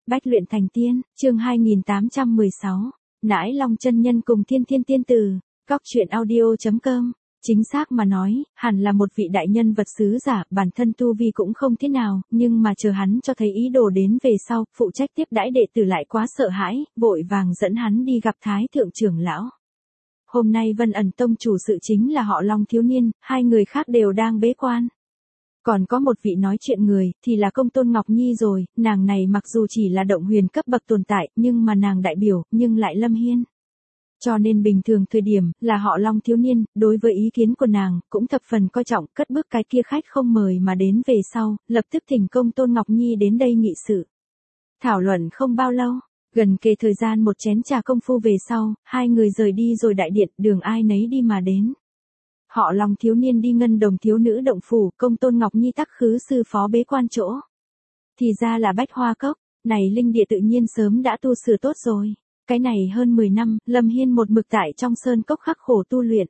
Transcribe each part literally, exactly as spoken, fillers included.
Bách luyện thành tiên, chương hai nghìn tám trăm mười sáu. Nãi Long chân nhân cùng Thiên Thiên tiên tử. Góc truyện audio chấm com. Chính xác mà nói, hẳn là một vị đại nhân vật sứ giả, bản thân tu vi cũng không thế nào, nhưng mà chờ hắn cho thấy ý đồ đến về sau, phụ trách tiếp đãi đệ tử lại quá sợ hãi, vội vàng dẫn hắn đi gặp Thái thượng trưởng lão. Hôm nay Vân Ẩn Tông chủ sự chính là họ Long thiếu niên, hai người khác đều đang bế quan. Còn có một vị nói chuyện người, thì là Công Tôn Ngọc Nhi rồi, nàng này mặc dù chỉ là động huyền cấp bậc tồn tại, nhưng mà nàng đại biểu, nhưng lại Lâm Hiên. Cho nên bình thường thời điểm, là họ Long thiếu niên, đối với ý kiến của nàng, cũng thập phần coi trọng, cất bước cái kia khách không mời mà đến về sau, lập tức thỉnh Công Tôn Ngọc Nhi đến đây nghị sự. Thảo luận không bao lâu, gần kề thời gian một chén trà công phu về sau, hai người rời đi rồi đại điện, đường ai nấy đi mà đến. Họ Long thiếu niên đi Ngân Đồng thiếu nữ động phủ, Công Tôn Ngọc Nhi tắc khứ sư phó bế quan chỗ. Thì ra là Bách Hoa Cốc, này linh địa tự nhiên sớm đã tu sửa tốt rồi. Cái này hơn mười năm, Lâm Hiên một mực tại trong sơn cốc khắc khổ tu luyện.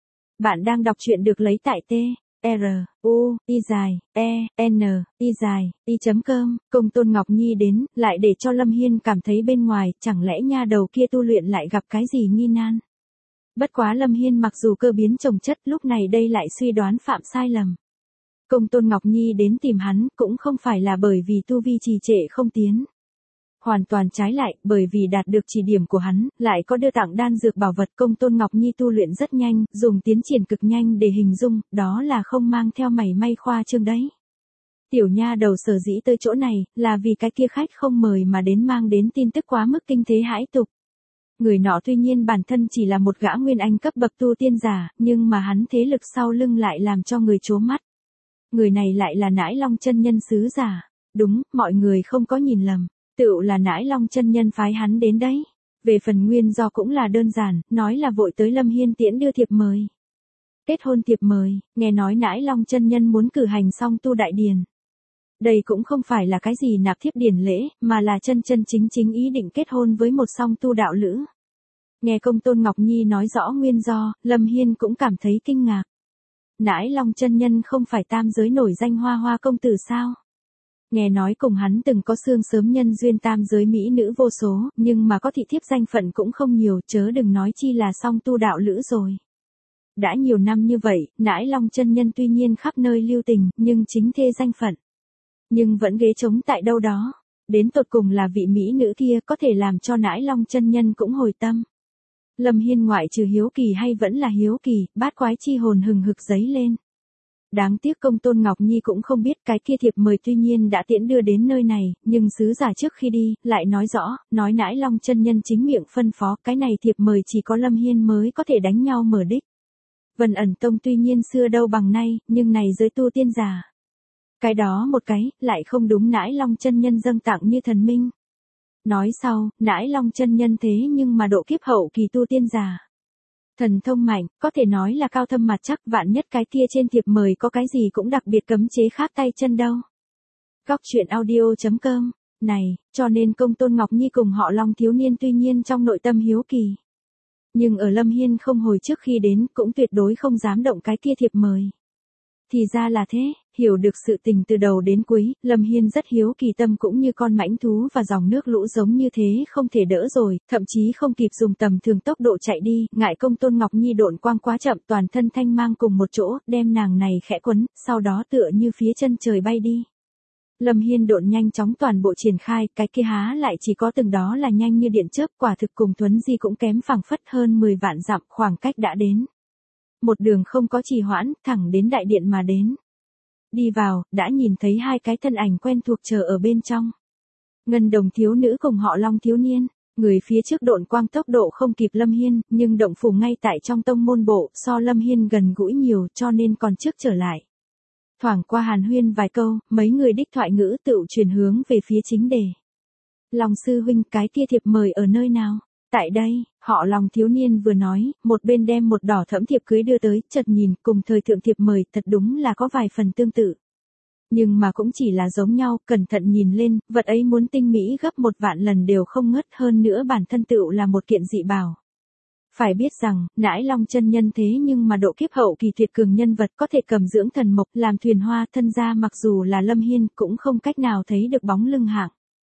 Bạn đang đọc truyện được lấy tại T, R, U, I dài, E, N, I dài, I chấm com. Công Tôn Ngọc Nhi đến, lại để cho Lâm Hiên cảm thấy bên ngoài, chẳng lẽ nha đầu kia tu luyện lại gặp cái gì nghi nan. Bất quá Lâm Hiên mặc dù cơ biến chồng chất, lúc này đây lại suy đoán phạm sai lầm. Công Tôn Ngọc Nhi đến tìm hắn, cũng không phải là bởi vì tu vi trì trệ không tiến. Hoàn toàn trái lại, bởi vì đạt được chỉ điểm của hắn, lại có đưa tặng đan dược bảo vật. Công Tôn Ngọc Nhi tu luyện rất nhanh, dùng tiến triển cực nhanh để hình dung, đó là không mang theo mảy may khoa trương đấy. Tiểu nha đầu sở dĩ tới chỗ này, là vì cái kia khách không mời mà đến mang đến tin tức quá mức kinh thế hãi tục. Người nọ tuy nhiên bản thân chỉ là một gã nguyên anh cấp bậc tu tiên giả, nhưng mà hắn thế lực sau lưng lại làm cho người trố mắt. Người này lại là Nãi Long chân nhân sứ giả. Đúng, mọi người không có nhìn lầm. Tựu là Nãi Long chân nhân phái hắn đến đấy. Về phần nguyên do cũng là đơn giản, nói là vội tới Lâm Hiên tiễn đưa thiệp mời. Kết hôn thiệp mời, nghe nói Nãi Long chân nhân muốn cử hành song tu đại điển. Đây cũng không phải là cái gì nạp thiếp điển lễ, mà là chân chân chính chính ý định kết hôn với một song tu đạo lữ. Nghe Công Tôn Ngọc Nhi nói rõ nguyên do, Lâm Hiên cũng cảm thấy kinh ngạc. Nãi Long chân nhân không phải tam giới nổi danh Hoa Hoa công tử sao? Nghe nói cùng hắn từng có xương sớm nhân duyên tam giới mỹ nữ vô số, nhưng mà có thị thiếp danh phận cũng không nhiều, chớ đừng nói chi là song tu đạo lữ rồi. Đã nhiều năm như vậy, Nãi Long chân nhân tuy nhiên khắp nơi lưu tình, nhưng chính thê danh phận. Nhưng vẫn ghế trống tại đâu đó. Đến tột cùng là vị mỹ nữ kia có thể làm cho Nãi Long chân nhân cũng hồi tâm. Lâm Hiên ngoại trừ hiếu kỳ hay vẫn là hiếu kỳ, bát quái chi hồn hừng hực dấy lên. Đáng tiếc Công Tôn Ngọc Nhi cũng không biết cái kia thiệp mời tuy nhiên đã tiễn đưa đến nơi này, nhưng sứ giả trước khi đi, lại nói rõ, nói Nãi Long chân nhân chính miệng phân phó, cái này thiệp mời chỉ có Lâm Hiên mới có thể đánh nhau mở đích. Vân Ẩn Tông tuy nhiên xưa đâu bằng nay, nhưng này giới tu tiên giả. Cái đó một cái, lại không đúng Nãi Long chân nhân dâng tặng như thần minh. Nói sau, Nãi Long chân nhân thế nhưng mà độ kiếp hậu kỳ tu tiên giả. Thần thông mạnh, có thể nói là cao thâm mặt chắc, vạn nhất cái kia trên thiệp mời có cái gì cũng đặc biệt cấm chế khác tay chân đâu. Góc truyện audio chấm com. Này, cho nên Công Tôn Ngọc Nhi cùng họ Long thiếu niên tuy nhiên trong nội tâm hiếu kỳ. Nhưng ở Lâm Hiên không hồi trước khi đến, cũng tuyệt đối không dám động cái kia thiệp mời. Thì ra là thế, hiểu được sự tình từ đầu đến cuối, Lâm Hiên rất hiếu kỳ, tâm cũng như con mãnh thú và dòng nước lũ giống như thế không thể đỡ rồi, thậm chí không kịp dùng tầm thường tốc độ chạy đi, ngại Công Tôn Ngọc Nhi độn quang quá chậm, toàn thân thanh mang cùng một chỗ, đem nàng này khẽ quấn, sau đó tựa như phía chân trời bay đi. Lâm Hiên độn nhanh chóng toàn bộ triển khai, cái kia há lại chỉ có từng đó là nhanh như điện chớp, quả thực cùng Thuấn Di cũng kém phảng phất hơn mười vạn dặm, khoảng cách đã đến. Một đường không có trì hoãn, thẳng đến đại điện mà đến. Đi vào, đã nhìn thấy hai cái thân ảnh quen thuộc chờ ở bên trong. Ngân Đồng thiếu nữ cùng họ Long thiếu niên, người phía trước độn quang tốc độ không kịp Lâm Hiên, nhưng động phủ ngay tại trong tông môn bộ, so Lâm Hiên gần gũi nhiều cho nên còn trước trở lại. Thoảng qua hàn huyên vài câu, mấy người đích thoại ngữ tự chuyển hướng về phía chính đề. Long sư huynh, cái kia thiệp mời ở nơi nào? Tại đây, họ Long thiếu niên vừa nói, một bên đem một đỏ thẫm thiệp cưới đưa tới, chợt nhìn, cùng thời thượng thiệp mời, thật đúng là có vài phần tương tự. Nhưng mà cũng chỉ là giống nhau, cẩn thận nhìn lên, vật ấy muốn tinh mỹ gấp một vạn lần đều không ngớt, hơn nữa bản thân tựu là một kiện dị bảo. Phải biết rằng, Nãi Long chân nhân thế nhưng mà độ kiếp hậu kỳ tuyệt cường nhân vật, có thể cầm dưỡng thần mộc, làm thuyền hoa, thân gia mặc dù là Lâm Hiên, cũng không cách nào thấy được bóng lưng hạng.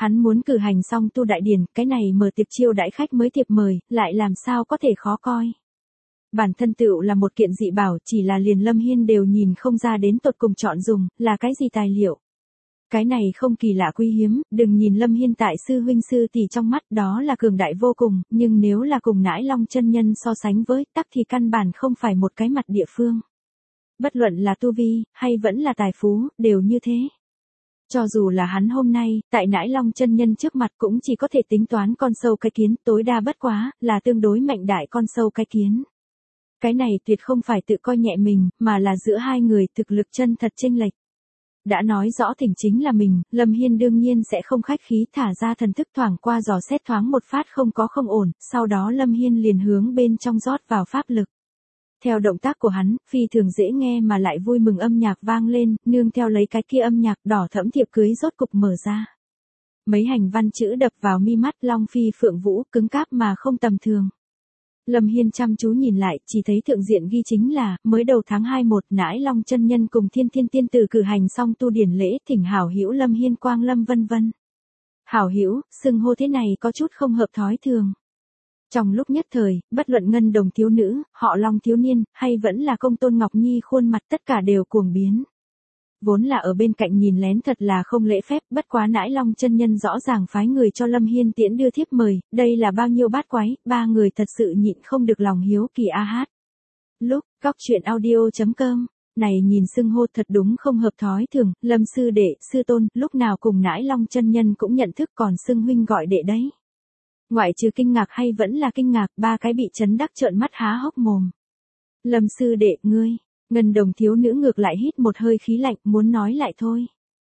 Hắn muốn cử hành xong tu đại điển, cái này mở tiệc chiêu đãi khách mới thiệp mời, lại làm sao có thể khó coi. Bản thân tựu là một kiện dị bảo, chỉ là liền Lâm Hiên đều nhìn không ra đến tột cùng chọn dùng, là cái gì tài liệu. Cái này không kỳ lạ quý hiếm, đừng nhìn Lâm Hiên tại sư huynh sư tỷ trong mắt đó là cường đại vô cùng, nhưng nếu là cùng Nãi Long chân nhân so sánh với, tắc thì căn bản không phải một cái mặt địa phương. Bất luận là tu vi, hay vẫn là tài phú, đều như thế. Cho dù là hắn hôm nay, tại Nãi Long chân nhân trước mặt cũng chỉ có thể tính toán con sâu cái kiến, tối đa bất quá, là tương đối mạnh đại con sâu cái kiến. Cái này tuyệt không phải tự coi nhẹ mình, mà là giữa hai người thực lực chân thật chênh lệch. Đã nói rõ thỉnh chính là mình, Lâm Hiên đương nhiên sẽ không khách khí thả ra thần thức thoảng qua dò xét thoáng một phát không có không ổn, sau đó Lâm Hiên liền hướng bên trong rót vào pháp lực. Theo động tác của hắn, phi thường dễ nghe mà lại vui mừng âm nhạc vang lên, nương theo lấy cái kia âm nhạc đỏ thẫm thiệp cưới rốt cục mở ra. Mấy hành văn chữ đập vào mi mắt Long Phi Phượng Vũ, cứng cáp mà không tầm thường. Lâm Hiên chăm chú nhìn lại, chỉ thấy thượng diện ghi chính là, mới đầu tháng hai một Nãi Long chân nhân cùng Thiên Thiên tiên tử cử hành xong tu điển lễ, thỉnh hảo hữu Lâm Hiên quang lâm vân vân. Hảo hữu, xưng hô thế này có chút không hợp thói thường. Trong lúc nhất thời, bất luận ngân đồng thiếu nữ, họ Long thiếu niên, hay vẫn là công tôn Ngọc Nhi khuôn mặt tất cả đều cuồng biến. Vốn là ở bên cạnh nhìn lén thật là không lễ phép, bất quá Nãi Long chân nhân rõ ràng phái người cho Lâm Hiên tiễn đưa thiếp mời, đây là bao nhiêu bát quái, ba người thật sự nhịn không được lòng hiếu kỳ a hát. Lúc, góc chuyện audio chấm com, này nhìn xưng hô thật đúng không hợp thói thường, Lâm sư đệ, sư tôn, lúc nào cùng Nãi Long chân nhân cũng nhận thức còn xưng huynh gọi đệ đấy. Ngoại trừ kinh ngạc hay vẫn là kinh ngạc, ba cái bị chấn đắc trợn mắt há hốc mồm. Lâm sư đệ, ngươi, ngân đồng thiếu nữ ngược lại hít một hơi khí lạnh, muốn nói lại thôi.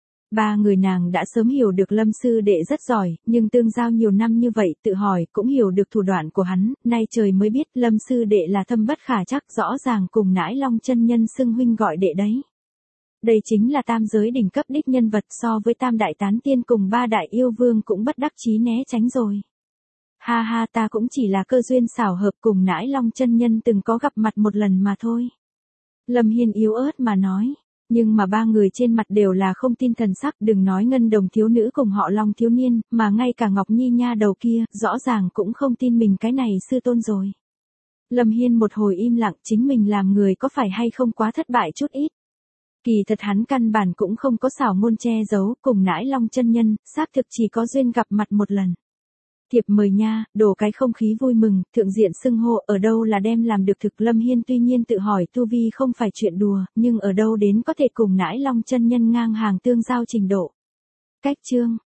Ba người nàng đã sớm hiểu được Lâm sư đệ rất giỏi, nhưng tương giao nhiều năm như vậy tự hỏi cũng hiểu được thủ đoạn của hắn, nay trời mới biết Lâm sư đệ là thâm bất khả trắc, rõ ràng cùng Nãi Long chân nhân xưng huynh gọi đệ đấy. Đây chính là tam giới đỉnh cấp đích nhân vật, so với tam đại tán tiên cùng ba đại yêu vương cũng bất đắc chí né tránh rồi. Ha ha, ta cũng chỉ là cơ duyên xảo hợp cùng Nãi Long chân nhân từng có gặp mặt một lần mà thôi. Lâm Hiên yếu ớt mà nói, nhưng mà ba người trên mặt đều là không tin thần sắc, đừng nói ngân đồng thiếu nữ cùng họ Long thiếu niên, mà ngay cả Ngọc Nhi nha đầu kia, rõ ràng cũng không tin mình cái này sư tôn rồi. Lâm Hiên một hồi im lặng, chính mình làm người có phải hay không quá thất bại chút ít. Kỳ thật hắn căn bản cũng không có xảo ngôn che giấu, cùng Nãi Long chân nhân, xác thực chỉ có duyên gặp mặt một lần. Thiệp mời nha, đổ cái không khí vui mừng, thượng diện xưng hô ở đâu là đem làm được thực. Lâm Hiên tuy nhiên tự hỏi tu vi không phải chuyện đùa, nhưng ở đâu đến có thể cùng Nãi Long chân nhân ngang hàng tương giao trình độ. Cách chương